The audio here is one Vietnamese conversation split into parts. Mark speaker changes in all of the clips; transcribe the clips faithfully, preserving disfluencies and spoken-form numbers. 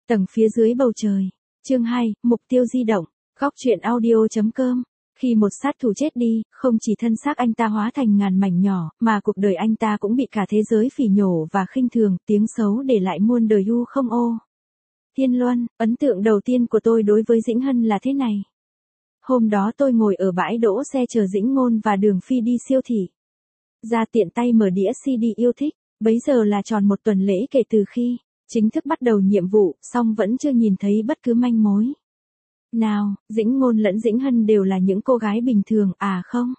Speaker 1: Tầng phía dưới bầu trời. Chương hai, mục tiêu di động. Góc truyện audio.com. Khi một sát thủ chết đi, không chỉ thân xác anh ta hóa thành ngàn mảnh nhỏ, mà cuộc đời anh ta cũng bị cả thế giới phỉ nhổ và khinh thường, tiếng xấu để lại muôn đời u không ô. Thiên Luân, ấn tượng đầu tiên của tôi đối với Dĩnh Hân là thế này. Hôm đó tôi ngồi ở bãi đỗ xe chờ Dĩnh Ngôn và Đường Phi đi siêu thị. Ra tiện tay mở đĩa xê đê yêu thích, bấy giờ là tròn một tuần lễ kể từ khi chính thức bắt đầu nhiệm vụ, song vẫn chưa nhìn thấy bất cứ manh mối. Nào, Dĩnh Ngôn lẫn Dĩnh Hân đều là những cô gái bình thường, à không?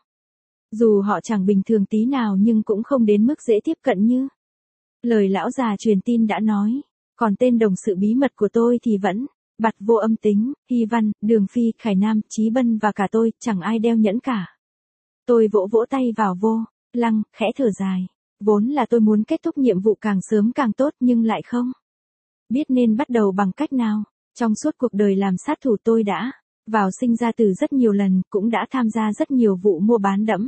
Speaker 1: Dù họ chẳng bình thường tí nào nhưng cũng không đến mức dễ tiếp cận như lời lão già truyền tin đã nói. Còn tên đồng sự bí mật của tôi thì vẫn bặt vô âm tính, Hy Văn, Đường Phi, Khải Nam, Chí Bân và cả tôi, chẳng ai đeo nhẫn cả. Tôi vỗ vỗ tay vào vô lăng, khẽ thở dài. Vốn là tôi muốn kết thúc nhiệm vụ càng sớm càng tốt nhưng lại không biết nên bắt đầu bằng cách nào. Trong suốt cuộc đời làm sát thủ tôi đã vào sinh ra tử rất nhiều lần, cũng đã tham gia rất nhiều vụ mua bán đẫm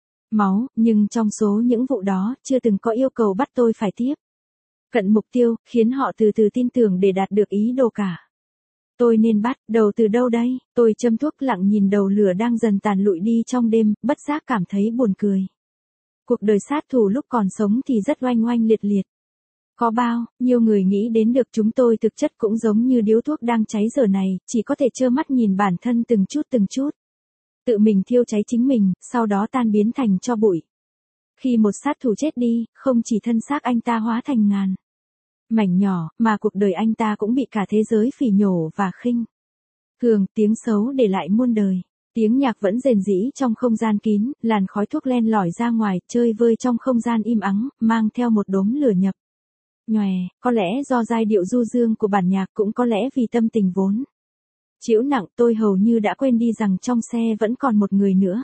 Speaker 1: máu, nhưng trong số những vụ đó, chưa từng có yêu cầu bắt tôi phải tiếp cận mục tiêu, khiến họ từ từ tin tưởng để đạt được ý đồ cả. Tôi nên bắt đầu từ đâu đây? Tôi châm thuốc lặng nhìn đầu lửa đang dần tàn lụi đi trong đêm, bất giác cảm thấy buồn cười. Cuộc đời sát thủ lúc còn sống thì rất oanh oanh liệt liệt. Có bao nhiêu người nghĩ đến được chúng tôi thực chất cũng giống như điếu thuốc đang cháy giờ này, chỉ có thể trơ mắt nhìn bản thân từng chút từng chút tự mình thiêu cháy chính mình, sau đó tan biến thành tro bụi. Khi một sát thủ chết đi, không chỉ thân xác anh ta hóa thành ngàn mảnh nhỏ, mà cuộc đời anh ta cũng bị cả thế giới phỉ nhổ và khinh thường, tiếng xấu để lại muôn đời. Tiếng nhạc vẫn rền rĩ trong không gian kín, làn khói thuốc len lỏi ra ngoài, chơi vơi trong không gian im ắng, mang theo một đốm lửa nhập nhòe, có lẽ do giai điệu du dương của bản nhạc, cũng có lẽ vì tâm tình vốn chịu nặng, tôi hầu như đã quên đi rằng trong xe vẫn còn một người nữa.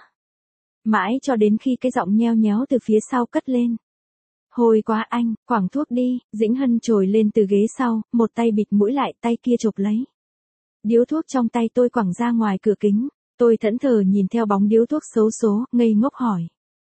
Speaker 1: Mãi cho đến khi cái giọng nheo nhéo từ phía sau cất lên. Hồi quá anh, quảng thuốc đi. Dĩnh Hân trồi lên từ ghế sau, một tay bịt mũi lại, tay kia chộp lấy điếu thuốc trong tay tôi quẳng ra ngoài cửa kính. Tôi thẫn thờ nhìn theo bóng điếu thuốc xấu số, ngây ngốc hỏi.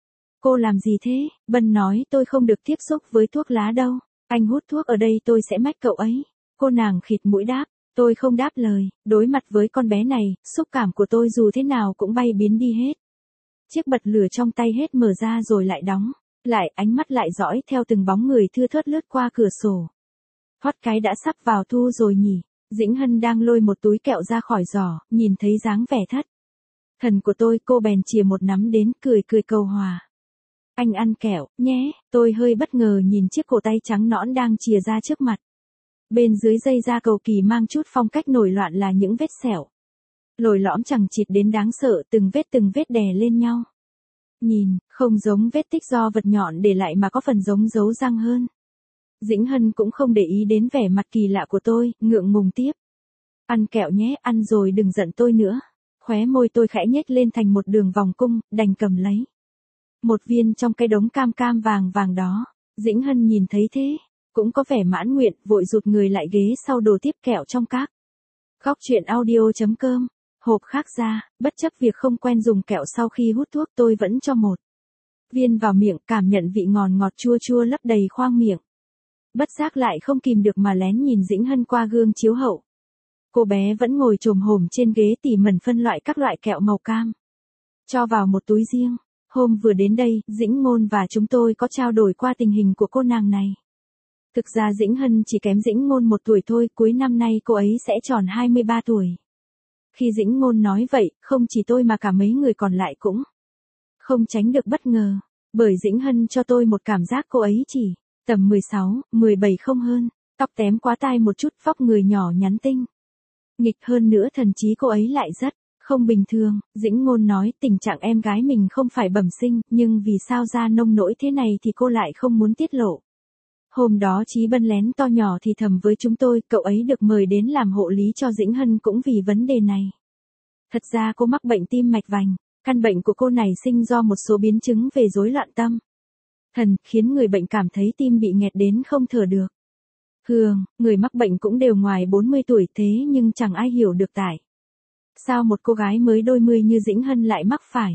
Speaker 1: Cô làm gì thế? Bân nói tôi không được tiếp xúc với thuốc lá đâu. Anh hút thuốc ở đây tôi sẽ mách cậu ấy. Cô nàng khịt mũi đáp. Tôi không đáp lời, đối mặt với con bé này, xúc cảm của tôi dù thế nào cũng bay biến đi hết. Chiếc bật lửa trong tay hết mở ra rồi lại đóng lại, ánh mắt lại dõi theo từng bóng người thưa thớt lướt qua cửa sổ. Thoát cái đã sắp vào thu rồi nhỉ. Dĩnh Hân đang lôi một túi kẹo ra khỏi giỏ, nhìn thấy dáng vẻ thất thần của tôi, cô bèn chìa một nắm đến, cười cười cầu hòa. Anh ăn kẹo, nhé. Tôi hơi bất ngờ nhìn chiếc cổ tay trắng nõn đang chìa ra trước mặt. Bên dưới dây da cầu kỳ mang chút phong cách nổi loạn là những vết sẹo lồi lõm chằng chịt đến đáng sợ, từng vết từng vết đè lên nhau. Nhìn, không giống vết tích do vật nhọn để lại mà có phần giống dấu răng hơn. Dĩnh Hân cũng không để ý đến vẻ mặt kỳ lạ của tôi, ngượng ngùng tiếp. Ăn kẹo nhé, ăn rồi đừng giận tôi nữa. Khóe môi tôi khẽ nhếch lên thành một đường vòng cung, đành cầm lấy một viên trong cái đống cam cam vàng vàng đó. Dĩnh Hân nhìn thấy thế, cũng có vẻ mãn nguyện, vội rụt người lại ghế sau đổ tiếp kẹo trong các góc truyện audio.com. Hộp khác ra, bất chấp việc không quen dùng kẹo sau khi hút thuốc, tôi vẫn cho một viên vào miệng, cảm nhận vị ngọt ngọt chua chua lấp đầy khoang miệng. Bất giác lại không kìm được mà lén nhìn Dĩnh Hân qua gương chiếu hậu. Cô bé vẫn ngồi chồm hổm trên ghế tỉ mẩn phân loại các loại kẹo màu cam, cho vào một túi riêng. Hôm vừa đến đây, Dĩnh Ngôn và chúng tôi có trao đổi qua tình hình của cô nàng này. Thực ra Dĩnh Hân chỉ kém Dĩnh Ngôn một tuổi thôi, cuối năm nay cô ấy sẽ tròn hai mươi ba tuổi. Khi Dĩnh Ngôn nói vậy, không chỉ tôi mà cả mấy người còn lại cũng không tránh được bất ngờ, bởi Dĩnh Hân cho tôi một cảm giác cô ấy chỉ tầm mười sáu, mười bảy không hơn, tóc tém quá tai một chút, vóc người nhỏ nhắn tinh nghịch, hơn nữa thần trí cô ấy lại rất không bình thường. Dĩnh Ngôn nói tình trạng em gái mình không phải bẩm sinh, nhưng vì sao da nông nỗi thế này thì cô lại không muốn tiết lộ. Hôm đó Chí Bân lén to nhỏ thì thầm với chúng tôi, cậu ấy được mời đến làm hộ lý cho Dĩnh Hân cũng vì vấn đề này. Thật ra cô mắc bệnh tim mạch vành, căn bệnh của cô này sinh do một số biến chứng về rối loạn tâm thần, khiến người bệnh cảm thấy tim bị nghẹt đến không thở được. Thường, người mắc bệnh cũng đều ngoài bốn mươi tuổi, thế nhưng chẳng ai hiểu được tại sao một cô gái mới đôi mươi như Dĩnh Hân lại mắc phải.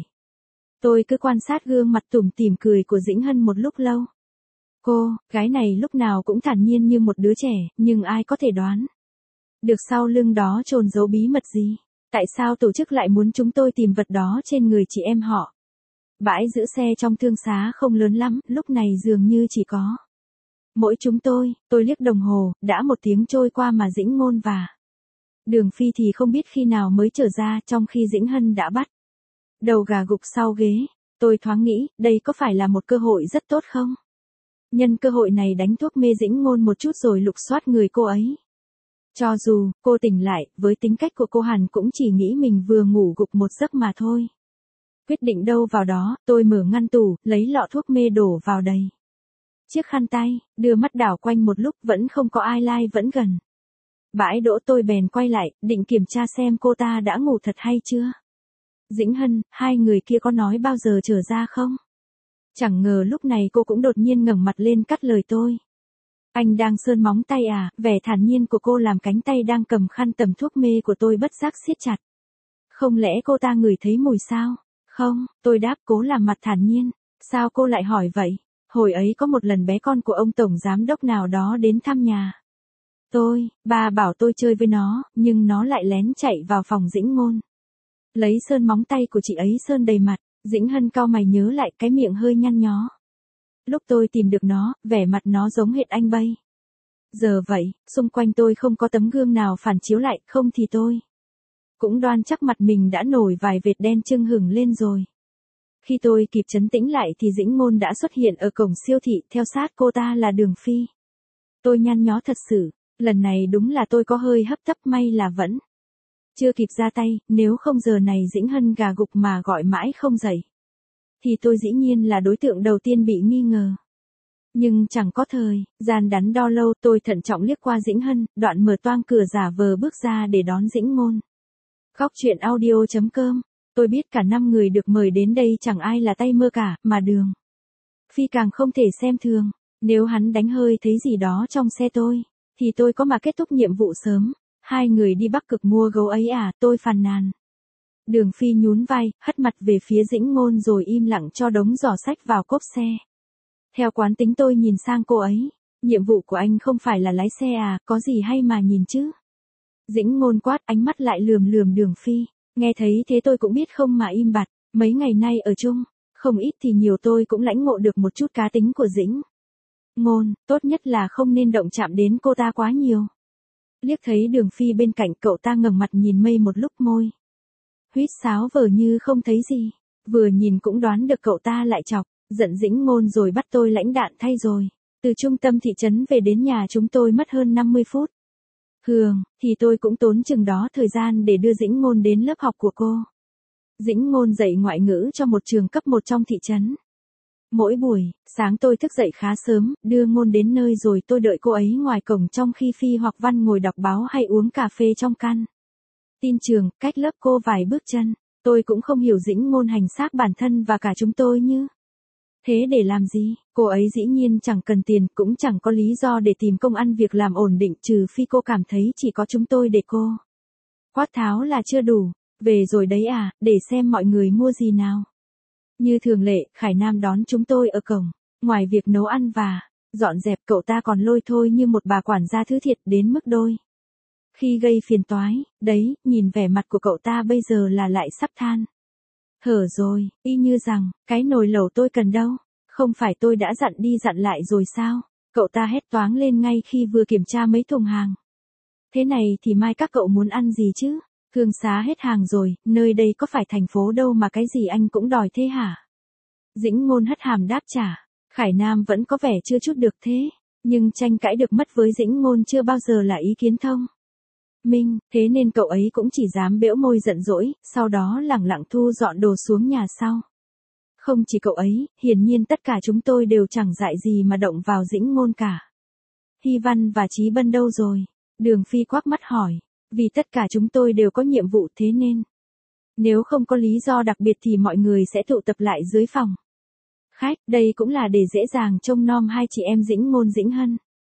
Speaker 1: Tôi cứ quan sát gương mặt tủm tỉm cười của Dĩnh Hân một lúc lâu. Cô, gái này lúc nào cũng thản nhiên như một đứa trẻ, nhưng ai có thể đoán Được sau lưng đó trồn giấu bí mật gì? Tại sao tổ chức lại muốn chúng tôi tìm vật đó trên người chị em họ? Bãi giữ xe trong thương xá không lớn lắm, lúc này dường như chỉ có mỗi chúng tôi. Tôi liếc đồng hồ, đã một tiếng trôi qua mà Dĩnh Ngôn và Đường Phi thì không biết khi nào mới trở ra, trong khi Dĩnh Hân đã bắt đầu gà gục sau ghế. Tôi thoáng nghĩ, đây có phải là một cơ hội rất tốt không? Nhân cơ hội này đánh thuốc mê Dĩnh Ngôn một chút rồi lục soát người cô ấy. Cho dù cô tỉnh lại, với tính cách của cô hẳn cũng chỉ nghĩ mình vừa ngủ gục một giấc mà thôi. Quyết định đâu vào đó, tôi mở ngăn tủ, lấy lọ thuốc mê đổ vào đầy chiếc khăn tay, đưa mắt đảo quanh một lúc vẫn không có ai lai vẫn gần bãi đỗ. Tôi bèn quay lại, định kiểm tra xem cô ta đã ngủ thật hay chưa. Dĩnh Hân, hai người kia có nói bao giờ trở ra không? Chẳng ngờ lúc này cô cũng đột nhiên ngẩng mặt lên cắt lời tôi. Anh đang sơn móng tay à? Vẻ thản nhiên của cô làm cánh tay đang cầm khăn tẩm thuốc mê của tôi bất giác siết chặt. Không lẽ cô ta ngửi thấy mùi sao? Không, tôi đáp cố làm mặt thản nhiên. Sao cô lại hỏi vậy? Hồi ấy có một lần bé con của ông tổng giám đốc nào đó đến thăm nhà tôi, bà bảo tôi chơi với nó, nhưng nó lại lén chạy vào phòng Dĩnh Ngôn. Lấy sơn móng tay của chị ấy sơn đầy mặt. Dĩnh Hân cau mày nhớ lại, cái miệng hơi nhăn nhó. Lúc tôi tìm được nó, vẻ mặt nó giống hệt anh Bay. Giờ vậy, xung quanh tôi không có tấm gương nào phản chiếu lại, không thì tôi cũng đoan chắc mặt mình đã nổi vài vệt đen chưng hửng lên rồi. Khi tôi kịp trấn tĩnh lại thì Dĩnh Ngôn đã xuất hiện ở cổng siêu thị, theo sát cô ta là Đường Phi. Tôi nhăn nhó thật sự, lần này đúng là tôi có hơi hấp tấp, may là vẫn chưa kịp ra tay, nếu không giờ này Dĩnh Hân gà gục mà gọi mãi không dậy thì tôi dĩ nhiên là đối tượng đầu tiên bị nghi ngờ. Nhưng chẳng có thời gian đắn đo lâu, tôi thận trọng liếc qua Dĩnh Hân, đoạn mở toang cửa giả vờ bước ra để đón Dĩnh Ngôn. Góc truyện audio chấm com. Tôi biết cả năm người được mời đến đây chẳng ai là tay mơ cả, mà Đường Phi càng không thể xem thường. Nếu hắn đánh hơi thấy gì đó trong xe tôi, thì tôi có mà kết thúc nhiệm vụ sớm. Hai người đi Bắc Cực mua gấu ấy à? Tôi phàn nàn. Đường Phi nhún vai, hất mặt về phía Dĩnh Ngôn rồi im lặng cho đống giỏ sách vào cốp xe. Theo quán tính tôi nhìn sang cô ấy. Nhiệm vụ của anh không phải là lái xe à, có gì hay mà nhìn chứ? Dĩnh Ngôn quát, ánh mắt lại lườm lườm Đường Phi. Nghe thấy thế tôi cũng biết không mà im bặt. Mấy ngày nay ở chung, không ít thì nhiều tôi cũng lãnh ngộ được một chút cá tính của Dĩnh Ngôn, tốt nhất là không nên động chạm đến cô ta quá nhiều. Liếc thấy Đường Phi bên cạnh, cậu ta ngẩng mặt nhìn mây một lúc, môi huýt sáo vờ như không thấy gì. Vừa nhìn cũng đoán được cậu ta lại chọc giận Dĩnh Ngôn rồi bắt tôi lãnh đạn thay rồi. Từ trung tâm thị trấn về đến nhà chúng tôi mất hơn năm mươi phút. Thường thì tôi cũng tốn chừng đó thời gian để đưa Dĩnh Ngôn đến lớp học của cô. Dĩnh Ngôn dạy ngoại ngữ cho một trường cấp một trong thị trấn. Mỗi buổi sáng tôi thức dậy khá sớm, đưa Ngôn đến nơi rồi tôi đợi cô ấy ngoài cổng, trong khi Phi hoặc Văn ngồi đọc báo hay uống cà phê trong căn tin trường, cách lớp cô vài bước chân. Tôi cũng không hiểu Dĩnh Ngôn hành xác bản thân và cả chúng tôi như thế để làm gì. Cô ấy dĩ nhiên chẳng cần tiền, cũng chẳng có lý do để tìm công ăn việc làm ổn định, trừ phi cô cảm thấy chỉ có chúng tôi để cô quát tháo là chưa đủ. Về rồi đấy à, để xem mọi người mua gì nào. Như thường lệ, Khải Nam đón chúng tôi ở cổng. Ngoài việc nấu ăn và dọn dẹp, cậu ta còn lôi thôi như một bà quản gia thứ thiệt đến mức đôi khi gây phiền toái. Đấy, nhìn vẻ mặt của cậu ta bây giờ là lại sắp than thở rồi, y như rằng cái nồi lẩu tôi cần đâu. Không phải tôi đã dặn đi dặn lại rồi sao? Cậu ta hét toáng lên ngay khi vừa kiểm tra mấy thùng hàng. Thế này thì mai các cậu muốn ăn gì chứ? Thương xá hết hàng rồi, nơi đây có phải thành phố đâu mà cái gì anh cũng đòi thế hả? Dĩnh Ngôn hất hàm đáp trả. Khải Nam vẫn có vẻ chưa chút được thế, nhưng tranh cãi được mất với Dĩnh Ngôn chưa bao giờ là ý kiến thông minh, thế nên cậu ấy cũng chỉ dám bẽo môi giận dỗi, sau đó lẳng lặng thu dọn đồ xuống nhà sau. Không chỉ cậu ấy, hiển nhiên tất cả chúng tôi đều chẳng dại gì mà động vào Dĩnh Ngôn cả. Hy Văn và Chí Bân đâu rồi? Đường Phi quắc mắt hỏi. Vì tất cả chúng tôi đều có nhiệm vụ, thế nên nếu không có lý do đặc biệt thì mọi người sẽ tụ tập lại dưới phòng khách. Đây cũng là để dễ dàng trông nom hai chị em Dĩnh Ngôn Dĩnh Hân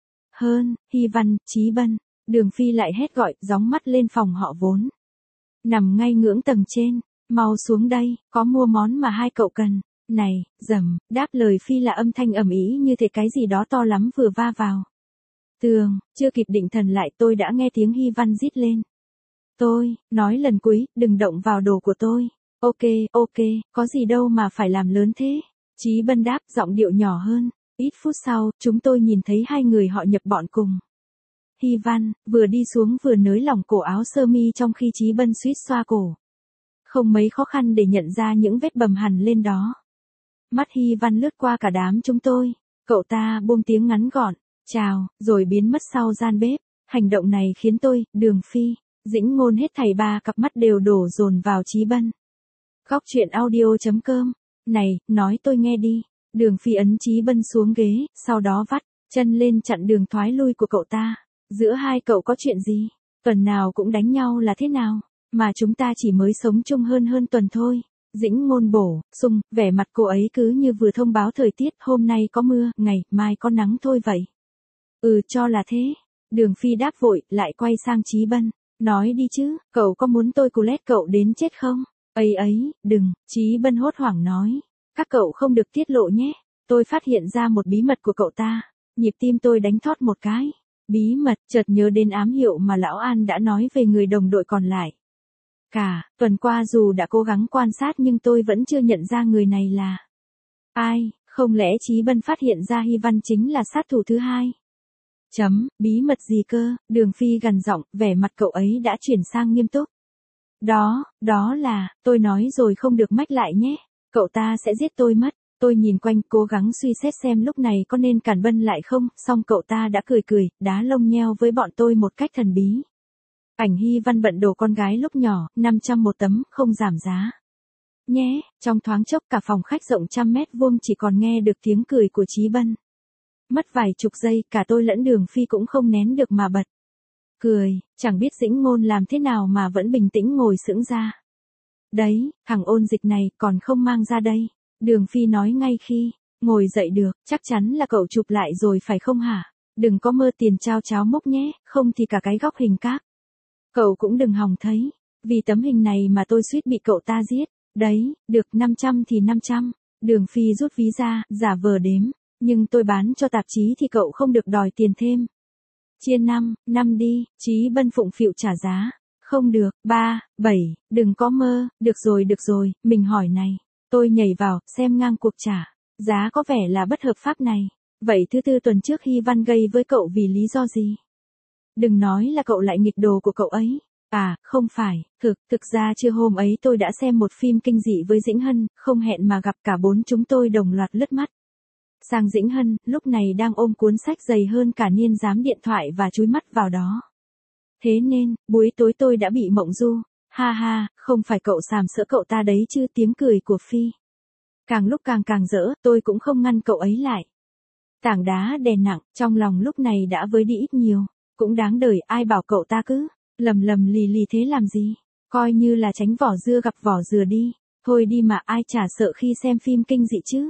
Speaker 1: hơn. Hy Văn, Chí Bân. Đường Phi lại hét gọi, gióng mắt lên phòng họ vốn nằm ngay ngưỡng tầng trên. Mau xuống đây, có mua món mà hai cậu cần. Này, dầm, đáp lời Phi là âm thanh ầm ĩ như thể cái gì đó to lắm vừa va vào Tường, chưa kịp định thần lại tôi đã nghe tiếng Hy Văn rít lên. Tôi, nói lần cuối, đừng động vào đồ của tôi. Ok, ok, có gì đâu mà phải làm lớn thế. Chí Bân đáp giọng điệu nhỏ hơn. Ít phút sau, chúng tôi nhìn thấy hai người họ nhập bọn cùng. Hy Văn, vừa đi xuống vừa nới lỏng cổ áo sơ mi trong khi Chí Bân suýt xoa cổ. Không mấy khó khăn để nhận ra những vết bầm hằn lên đó. Mắt Hy Văn lướt qua cả đám chúng tôi. Cậu ta buông tiếng ngắn gọn, chào, rồi biến mất sau gian bếp. Hành động này khiến tôi, Đường Phi, Dĩnh Ngôn hết thảy ba cặp mắt đều đổ dồn vào Chí Bân. Góc truyện audio.com. Này, nói tôi nghe đi. Đường Phi ấn Chí Bân xuống ghế, sau đó vắt chân lên chặn đường thoái lui của cậu ta. Giữa hai cậu có chuyện gì? Tuần nào cũng đánh nhau là thế nào? Mà chúng ta chỉ mới sống chung hơn hơn tuần thôi. Dĩnh Ngôn bổ sung, vẻ mặt cô ấy cứ như vừa thông báo thời tiết, hôm nay có mưa, ngày mai có nắng thôi vậy. Ừ, cho là thế. Đường Phi đáp vội, lại quay sang Chí Bân. Nói đi chứ, cậu có muốn tôi cù lét cậu đến chết không? Ấy ấy, đừng, Chí Bân hốt hoảng nói. Các cậu không được tiết lộ nhé. Tôi phát hiện ra một bí mật của cậu ta. Nhịp tim tôi đánh thót một cái. Bí mật, chợt nhớ đến ám hiệu mà Lão An đã nói về người đồng đội còn lại. Cả tuần qua dù đã cố gắng quan sát nhưng tôi vẫn chưa nhận ra người này là ai, không lẽ Chí Bân phát hiện ra Hy Văn chính là sát thủ thứ hai? Chấm, bí mật gì cơ? Đường Phi gằn giọng, vẻ mặt cậu ấy đã chuyển sang nghiêm túc. Đó, đó là, tôi nói rồi không được mách lại nhé, cậu ta sẽ giết tôi mất. Tôi nhìn quanh cố gắng suy xét xem lúc này có nên cản Bân lại không, xong cậu ta đã cười cười, đá lông nheo với bọn tôi một cách thần bí. Ảnh Hy Văn bận đồ con gái lúc nhỏ, năm trăm một tấm, không giảm giá. Nhé, trong thoáng chốc cả phòng khách rộng trăm mét vuông chỉ còn nghe được tiếng cười của Chí Bân. Mất vài chục giây, cả tôi lẫn Đường Phi cũng không nén được mà bật. Cười, chẳng biết Dĩnh Ngôn làm thế nào mà vẫn bình tĩnh ngồi sững ra. Đấy, thằng ôn dịch này còn không mang ra đây. Đường Phi nói ngay khi ngồi dậy được, chắc chắn là cậu chụp lại rồi phải không hả? Đừng có mơ tiền trao cháo mốc nhé, không thì cả cái góc hình các. Cậu cũng đừng hòng thấy, vì tấm hình này mà tôi suýt bị cậu ta giết. Đấy, được năm trăm thì năm trăm. Đường Phi rút ví ra, giả vờ đếm. Nhưng tôi bán cho tạp chí thì cậu không được đòi tiền thêm. Chia năm, năm đi, Chí Bân phụng phịu trả giá. Không được, ba, bảy, đừng có mơ, được rồi được rồi, mình hỏi này. Tôi nhảy vào, xem ngang cuộc trả. Giá có vẻ là bất hợp pháp này. Vậy thứ tư tuần trước Hy Văn gây với cậu vì lý do gì? Đừng nói là cậu lại nghịch đồ của cậu ấy. À, không phải, thực, thực ra trưa hôm ấy tôi đã xem một phim kinh dị với Dĩnh Hân, không hẹn mà gặp cả bốn chúng tôi đồng loạt lướt mắt sang Dĩnh Hân, lúc này đang ôm cuốn sách dày hơn cả niên giám điện thoại và chúi mắt vào đó. Thế nên, buổi tối tôi đã bị mộng du. Ha ha, không phải cậu sàm sỡ cậu ta đấy chứ, tiếng cười của Phi. Càng lúc càng càng dỡ, tôi cũng không ngăn cậu ấy lại. Tảng đá đè nặng, trong lòng lúc này đã với đi ít nhiều. Cũng đáng đời, ai bảo cậu ta cứ lầm lầm lì lì thế làm gì. Coi như là tránh vỏ dưa gặp vỏ dừa đi. Thôi đi mà ai chả sợ khi xem phim kinh dị chứ.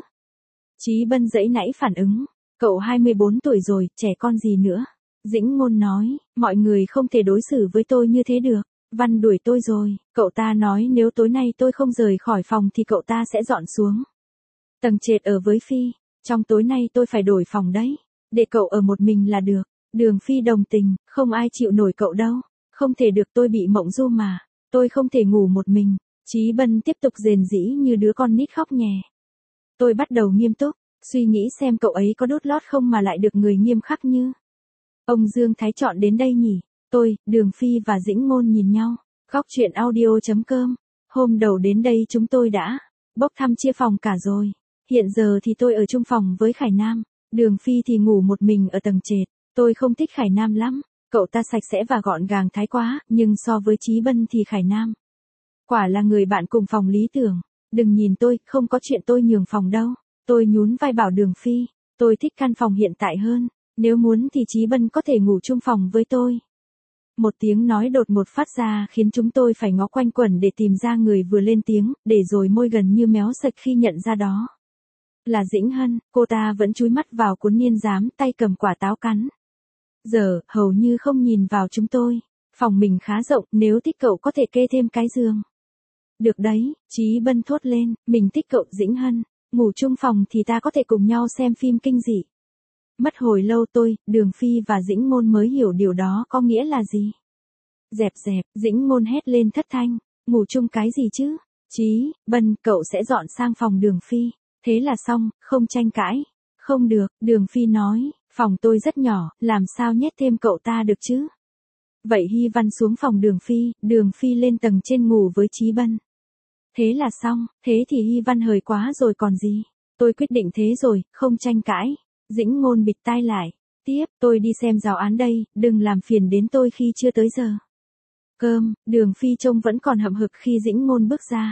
Speaker 1: Chí Bân dãy nãy phản ứng. Cậu hai mươi bốn tuổi rồi, trẻ con gì nữa. Dĩnh Ngôn nói, mọi người không thể đối xử với tôi như thế được. Văn đuổi tôi rồi, cậu ta nói nếu tối nay tôi không rời khỏi phòng thì cậu ta sẽ dọn xuống tầng trệt ở với Phi. Trong tối nay tôi phải đổi phòng đấy. Để cậu ở một mình là được. Đường Phi đồng tình, không ai chịu nổi cậu đâu. Không thể được, tôi bị mộng du mà. Tôi không thể ngủ một mình. Chí Bân tiếp tục rền rĩ như đứa con nít khóc nhè. Tôi bắt đầu nghiêm túc, suy nghĩ xem cậu ấy có đốt lót không mà lại được người nghiêm khắc như ông Dương Thái chọn đến đây nhỉ. Tôi, Đường Phi và Dĩnh Ngôn nhìn nhau. Góc truyện audio.com. Hôm đầu đến đây chúng tôi đã bốc thăm chia phòng cả rồi. Hiện giờ thì tôi ở chung phòng với Khải Nam. Đường Phi thì ngủ một mình ở tầng trệt. Tôi không thích Khải Nam lắm. Cậu ta sạch sẽ và gọn gàng thái quá, nhưng so với Chí Bân thì Khải Nam quả là người bạn cùng phòng lý tưởng. Đừng nhìn tôi, không có chuyện tôi nhường phòng đâu. Tôi nhún vai bảo Đường Phi. Tôi thích căn phòng hiện tại hơn. Nếu muốn thì Chí Bân có thể ngủ chung phòng với tôi. Một tiếng nói đột ngột phát ra khiến chúng tôi phải ngó quanh quẩn để tìm ra người vừa lên tiếng, để rồi môi gần như méo sạch khi nhận ra đó là Dĩnh Hân. Cô ta vẫn chúi mắt vào cuốn niên giám, tay cầm quả táo cắn. Giờ, hầu như không nhìn vào chúng tôi. Phòng mình khá rộng, nếu thích cậu có thể kê thêm cái giường. Được đấy, Chí Bân thốt lên, mình thích cậu Dĩnh Hân. Ngủ chung phòng thì ta có thể cùng nhau xem phim kinh dị. Mất hồi lâu tôi, Đường Phi và Dĩnh Ngôn mới hiểu điều đó có nghĩa là gì. Dẹp dẹp, Dĩnh Ngôn hét lên thất thanh, ngủ chung cái gì chứ? Chí, Bân, cậu sẽ dọn sang phòng Đường Phi. Thế là xong, không tranh cãi. Không được, Đường Phi nói, phòng tôi rất nhỏ, làm sao nhét thêm cậu ta được chứ? Vậy Hy Văn xuống phòng Đường Phi, Đường Phi lên tầng trên ngủ với Chí Bân. Thế là xong, thế thì Hy Văn hời quá rồi còn gì. Tôi quyết định thế rồi, không tranh cãi. Dĩnh Ngôn bịt tai lại. Tiếp, tôi đi xem giáo án đây, đừng làm phiền đến tôi khi chưa tới giờ. Cơm, Đường Phi trông vẫn còn hậm hực khi Dĩnh Ngôn bước ra.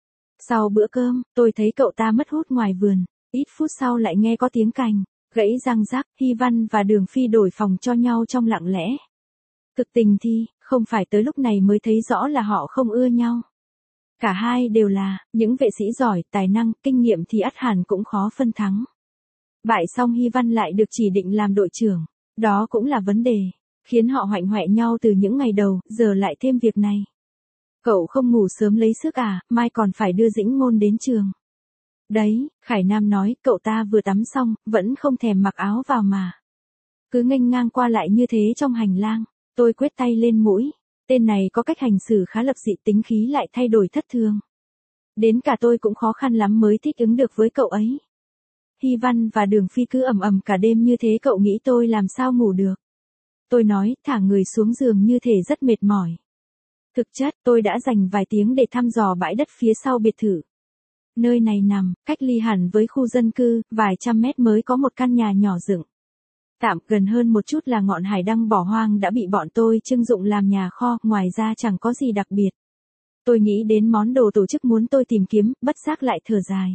Speaker 1: Sau bữa cơm, tôi thấy cậu ta mất hút ngoài vườn. Ít phút sau lại nghe có tiếng cành gãy răng rắc, Hy Văn và Đường Phi đổi phòng cho nhau trong lặng lẽ. Thực tình thì, không phải tới lúc này mới thấy rõ là họ không ưa nhau. Cả hai đều là những vệ sĩ giỏi, tài năng, kinh nghiệm thì ắt hẳn cũng khó phân thắng. Bại xong Hy Văn lại được chỉ định làm đội trưởng. Đó cũng là vấn đề, khiến họ hoạnh hoẹ nhau từ những ngày đầu, giờ lại thêm việc này. Cậu không ngủ sớm lấy sức à, mai còn phải đưa Dĩnh Ngôn đến trường. Đấy, Khải Nam nói, cậu ta vừa tắm xong, vẫn không thèm mặc áo vào mà. Cứ nghênh ngang qua lại như thế trong hành lang. Tôi quét tay lên mũi. Tên này có cách hành xử khá lập dị, tính khí lại thay đổi thất thường. Đến cả tôi cũng khó khăn lắm mới thích ứng được với cậu ấy. Hy Văn và Đường Phi cứ ầm ầm cả đêm như thế, cậu nghĩ tôi làm sao ngủ được. Tôi nói, thả người xuống giường như thể rất mệt mỏi. Thực chất, tôi đã dành vài tiếng để thăm dò bãi đất phía sau biệt thự. Nơi này nằm, cách ly hẳn với khu dân cư, vài trăm mét mới có một căn nhà nhỏ dựng. Tạm gần hơn một chút là ngọn hải đăng bỏ hoang đã bị bọn tôi trưng dụng làm nhà kho, ngoài ra chẳng có gì đặc biệt. Tôi nghĩ đến món đồ tổ chức muốn tôi tìm kiếm, bất giác lại thở dài.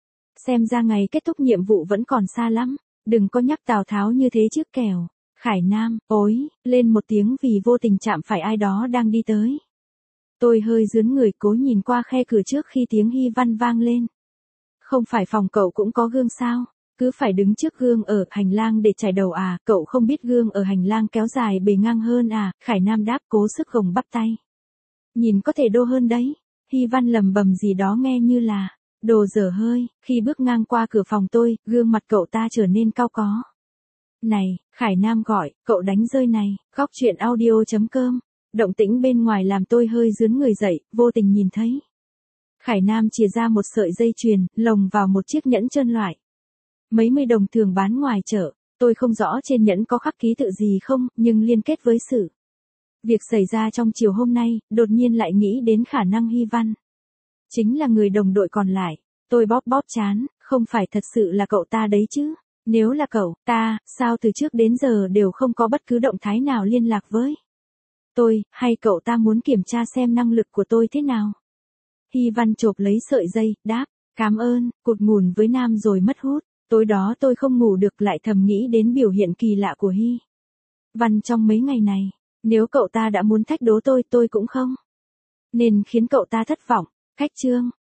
Speaker 1: Xem ra ngày kết thúc nhiệm vụ vẫn còn xa lắm, đừng có nhắc Tào Tháo như thế trước kẻo. Khải Nam, ối, lên một tiếng vì vô tình chạm phải ai đó đang đi tới. Tôi hơi rướn người cố nhìn qua khe cửa trước khi tiếng Hy Văn vang lên. Không phải phòng cậu cũng có gương sao? Cứ phải đứng trước gương ở hành lang để chải đầu à, cậu không biết gương ở hành lang kéo dài bề ngang hơn à, Khải Nam đáp cố sức gồng bắp tay. Nhìn có thể đô hơn đấy. Hy Văn lầm bầm gì đó nghe như là đồ dở hơi, khi bước ngang qua cửa phòng tôi, gương mặt cậu ta trở nên cau có. Này, Khải Nam gọi, cậu đánh rơi này, góc chuyện audio chấm com. Động tĩnh bên ngoài làm tôi hơi rướn người dậy, vô tình nhìn thấy. Khải Nam chìa ra một sợi dây chuyền, lồng vào một chiếc nhẫn trơn loại. Mấy mươi đồng thường bán ngoài chợ, tôi không rõ trên nhẫn có khắc ký tự gì không, nhưng liên kết với sự việc xảy ra trong chiều hôm nay, đột nhiên lại nghĩ đến khả năng Hy Văn. Chính là người đồng đội còn lại, tôi bóp bóp trán, không phải thật sự là cậu ta đấy chứ. Nếu là cậu ta, sao từ trước đến giờ đều không có bất cứ động thái nào liên lạc với tôi, hay cậu ta muốn kiểm tra xem năng lực của tôi thế nào? Hy Văn chộp lấy sợi dây, đáp, cảm ơn, cụt ngủn với Nam rồi mất hút. Tối đó tôi không ngủ được, lại thầm nghĩ đến biểu hiện kỳ lạ của Hy Văn trong mấy ngày này. Nếu cậu ta đã muốn thách đố tôi, tôi cũng không nên khiến cậu ta thất vọng. Khách trương,